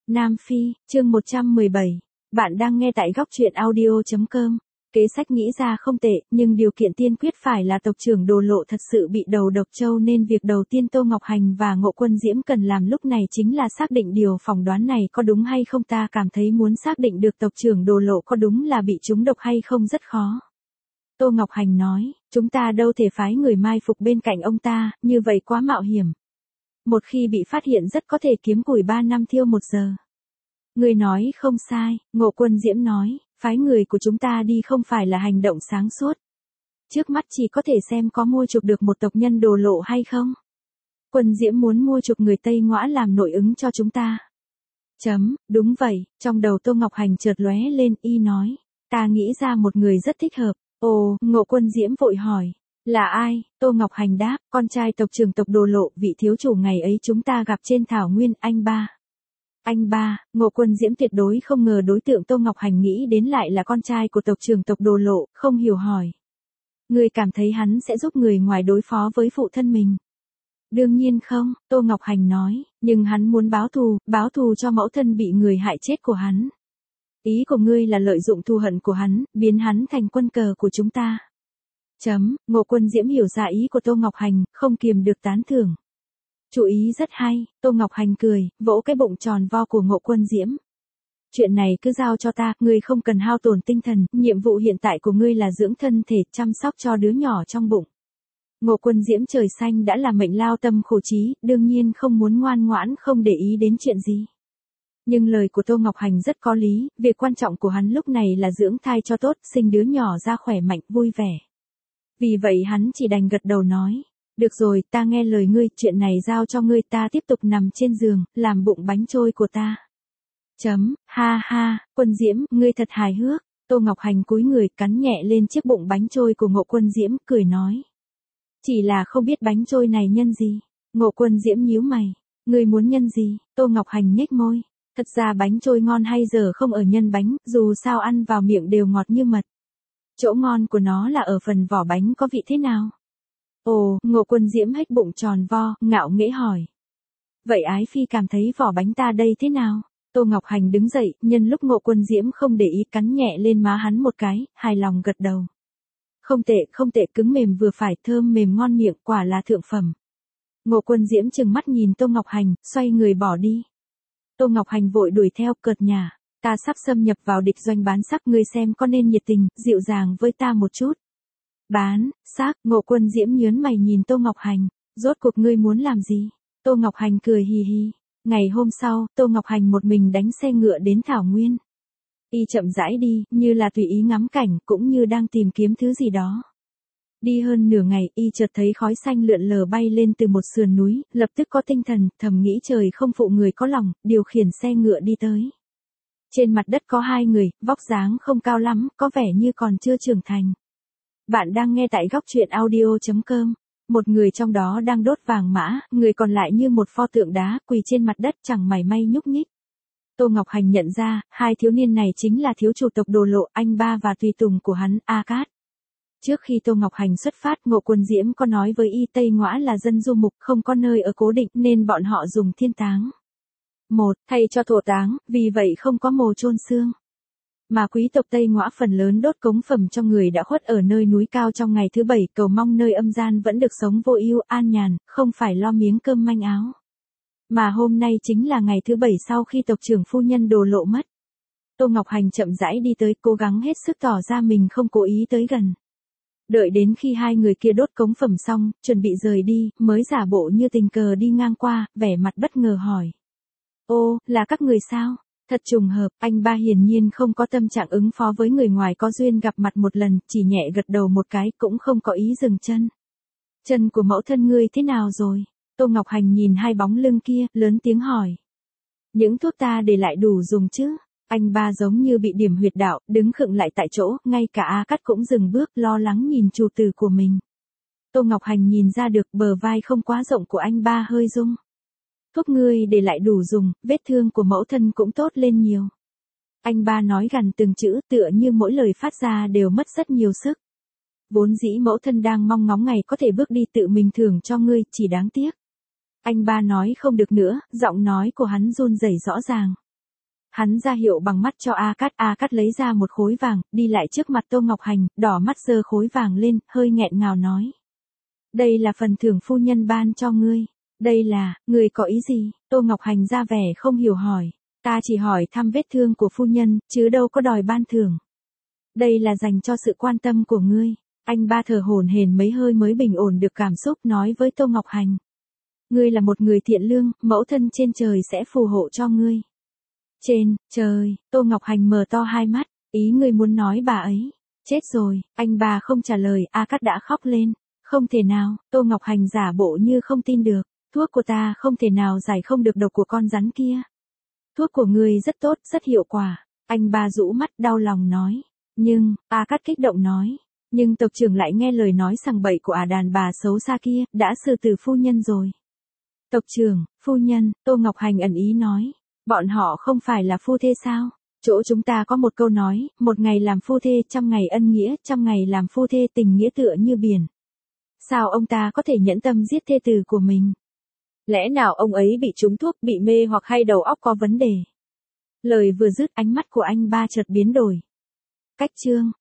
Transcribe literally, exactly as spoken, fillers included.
Nam Phi, chương một trăm mười bảy. Bạn đang nghe tại góc truyện audio chấm com. Kế sách nghĩ ra không tệ, nhưng điều kiện tiên quyết phải là tộc trưởng Đồ Lộ thật sự bị đầu độc châu, nên việc đầu tiên Tô Ngọc Hành và Ngộ Quân Diễm cần làm lúc này chính là xác định điều phỏng đoán này có đúng hay không. Ta cảm thấy muốn xác định được tộc trưởng Đồ Lộ có đúng là bị trúng độc hay không rất khó. Tô Ngọc Hành nói, chúng ta đâu thể phái người mai phục bên cạnh ông ta, như vậy quá mạo hiểm. Một khi bị phát hiện rất có thể kiếm củi ba năm thiêu một giờ. Người nói không sai, Ngộ Quân Diễm nói, phái người của chúng ta đi không phải là hành động sáng suốt. Trước mắt chỉ có thể xem có mua chuộc được một tộc nhân Đồ Lộ hay không. Quân Diễm muốn mua chuộc người Tây Ngõa làm nội ứng cho chúng ta. Chấm, đúng vậy, trong đầu Tô Ngọc Hành chợt lóe lên, y nói, ta nghĩ ra một người rất thích hợp. Ồ, Ngộ Quân Diễm vội hỏi, là ai? Tô Ngọc Hành đáp, con trai tộc trưởng tộc Đồ Lộ, vị thiếu chủ ngày ấy chúng ta gặp trên thảo nguyên, anh ba. Anh ba, Ngộ Quân Diễm tuyệt đối không ngờ đối tượng Tô Ngọc Hành nghĩ đến lại là con trai của tộc trưởng tộc Đồ Lộ, không hiểu hỏi. Người cảm thấy hắn sẽ giúp người ngoài đối phó với phụ thân mình? Đương nhiên không, Tô Ngọc Hành nói, nhưng hắn muốn báo thù, báo thù cho mẫu thân bị người hại chết của hắn. Ý của ngươi là lợi dụng thù hận của hắn, biến hắn thành quân cờ của chúng ta. Chấm, Ngộ Quân Diễm hiểu ra ý của Tô Ngọc Hành, không kiềm được tán thưởng. Chú ý rất hay, Tô Ngọc Hành cười, vỗ cái bụng tròn vo của Ngộ Quân Diễm. Chuyện này cứ giao cho ta, ngươi không cần hao tổn tinh thần, nhiệm vụ hiện tại của ngươi là dưỡng thân thể, chăm sóc cho đứa nhỏ trong bụng. Ngộ Quân Diễm trời xanh đã là mệnh lao tâm khổ trí, đương nhiên không muốn ngoan ngoãn không để ý đến chuyện gì. Nhưng lời của Tô Ngọc Hành rất có lý, việc quan trọng của hắn lúc này là dưỡng thai cho tốt, sinh đứa nhỏ ra khỏe mạnh, vui vẻ. Vì vậy hắn chỉ đành gật đầu nói, được rồi, ta nghe lời ngươi, chuyện này giao cho ngươi, ta tiếp tục nằm trên giường, làm bụng bánh trôi của ta. Chấm, ha ha, Quân Diễm, ngươi thật hài hước. Tô Ngọc Hành cúi người cắn nhẹ lên chiếc bụng bánh trôi của Ngộ Quân Diễm, cười nói. Chỉ là không biết bánh trôi này nhân gì. Ngộ Quân Diễm nhíu mày, ngươi muốn nhân gì? Tô Ngọc Hành nhếch môi. Thật ra bánh trôi ngon hay giờ không ở nhân bánh, dù sao ăn vào miệng đều ngọt như mật. Chỗ ngon của nó là ở phần vỏ bánh có vị thế nào? Ồ, Ngộ Quân Diễm hếch bụng tròn vo, ngạo nghễ hỏi. Vậy Ái Phi cảm thấy vỏ bánh ta đây thế nào? Tô Ngọc Hành đứng dậy, nhân lúc Ngộ Quân Diễm không để ý cắn nhẹ lên má hắn một cái, hài lòng gật đầu. Không tệ, không tệ, cứng mềm vừa phải, thơm mềm ngon miệng, quả là thượng phẩm. Ngộ Quân Diễm trừng mắt nhìn Tô Ngọc Hành, xoay người bỏ đi. Tô Ngọc Hành vội đuổi theo, cợt nhả, ta sắp xâm nhập vào địch doanh bán sắc, ngươi xem có nên nhiệt tình, dịu dàng với ta một chút. Bán, sắc, Ngộ Quân Diễm nhớn mày nhìn Tô Ngọc Hành, rốt cuộc ngươi muốn làm gì? Tô Ngọc Hành cười hì hì. Ngày hôm sau, Tô Ngọc Hành một mình đánh xe ngựa đến thảo nguyên. Y chậm rãi đi, như là tùy ý ngắm cảnh, cũng như đang tìm kiếm thứ gì đó. Đi hơn nửa ngày, y chợt thấy khói xanh lượn lờ bay lên từ một sườn núi, lập tức có tinh thần, thầm nghĩ trời không phụ người có lòng, điều khiển xe ngựa đi tới. Trên mặt đất có hai người, vóc dáng không cao lắm, có vẻ như còn chưa trưởng thành. Bạn đang nghe tại góc truyện audio chấm com. Một người trong đó đang đốt vàng mã, người còn lại như một pho tượng đá, quỳ trên mặt đất chẳng mảy may nhúc nhích. Tô Ngọc Hành nhận ra, hai thiếu niên này chính là thiếu chủ tộc Đồ Lộ, anh ba và tùy tùng của hắn, A Cát. Trước khi Tô Ngọc Hành xuất phát, Ngộ Quân Diễm có nói với y Tây Ngõa là dân du mục, không có nơi ở cố định, nên bọn họ dùng thiên táng. Một, thay cho thổ táng, vì vậy không có mồ chôn xương. Mà quý tộc Tây Ngõa phần lớn đốt cống phẩm cho người đã khuất ở nơi núi cao trong ngày thứ bảy, cầu mong nơi âm gian vẫn được sống vô ưu an nhàn, không phải lo miếng cơm manh áo. Mà hôm nay chính là ngày thứ bảy sau khi tộc trưởng phu nhân Đồ Lộ mất. Tô Ngọc Hành chậm rãi đi tới, cố gắng hết sức tỏ ra mình không cố ý tới gần. Đợi đến khi hai người kia đốt cống phẩm xong, chuẩn bị rời đi, mới giả bộ như tình cờ đi ngang qua, vẻ mặt bất ngờ hỏi. Ô, là các người sao? Thật trùng hợp, anh ba hiển nhiên không có tâm trạng ứng phó với người ngoài có duyên gặp mặt một lần, chỉ nhẹ gật đầu một cái, cũng không có ý dừng chân. Chân của mẫu thân ngươi thế nào rồi? Tô Ngọc Hành nhìn hai bóng lưng kia, lớn tiếng hỏi. Những thuốc ta để lại đủ dùng chứ? Anh ba giống như bị điểm huyệt đạo, đứng khựng lại tại chỗ, ngay cả A Cát cũng dừng bước, lo lắng nhìn chủ tử của mình. Tô Ngọc Hành nhìn ra được bờ vai không quá rộng của anh ba hơi rung. Thuốc ngươi để lại đủ dùng, vết thương của mẫu thân cũng tốt lên nhiều. Anh ba nói gần từng chữ, tựa như mỗi lời phát ra đều mất rất nhiều sức. Vốn dĩ mẫu thân đang mong ngóng ngày có thể bước đi tự mình thưởng cho ngươi, chỉ đáng tiếc. Anh ba nói không được nữa, giọng nói của hắn run rẩy rõ ràng. Hắn ra hiệu bằng mắt cho A Cát, A Cát lấy ra một khối vàng, đi lại trước mặt Tô Ngọc Hành, đỏ mắt giơ khối vàng lên, hơi nghẹn ngào nói. Đây là phần thưởng phu nhân ban cho ngươi. Đây là, ngươi có ý gì? Tô Ngọc Hành ra vẻ không hiểu hỏi. Ta chỉ hỏi thăm vết thương của phu nhân, chứ đâu có đòi ban thưởng. Đây là dành cho sự quan tâm của ngươi. Anh ba thở hổn hển mấy hơi mới bình ổn được cảm xúc nói với Tô Ngọc Hành. Ngươi là một người thiện lương, mẫu thân trên trời sẽ phù hộ cho ngươi. Trên, trời, Tô Ngọc Hành mở to hai mắt, ý ngươi muốn nói bà ấy. Chết rồi, anh ba không trả lời, A Cát đã khóc lên. Không thể nào, Tô Ngọc Hành giả bộ như không tin được. Thuốc của ta không thể nào giải không được độc của con rắn kia. Thuốc của ngươi rất tốt, rất hiệu quả. Anh ba rũ mắt đau lòng nói. Nhưng, A Cát kích động nói. Nhưng tộc trưởng lại nghe lời nói sằng bậy của ả đàn bà xấu xa kia, đã xử tử phu nhân rồi. Tộc trưởng, phu nhân, Tô Ngọc Hành ẩn ý nói. Bọn họ không phải là phu thê sao? Chỗ chúng ta có một câu nói, một ngày làm phu thê, trăm ngày ân nghĩa, trăm ngày làm phu thê tình nghĩa tựa như biển. Sao ông ta có thể nhẫn tâm giết thê tử của mình? Lẽ nào ông ấy bị trúng thuốc, bị mê hoặc hay đầu óc có vấn đề? Lời vừa dứt, ánh mắt của anh ba chợt biến đổi. Cách chương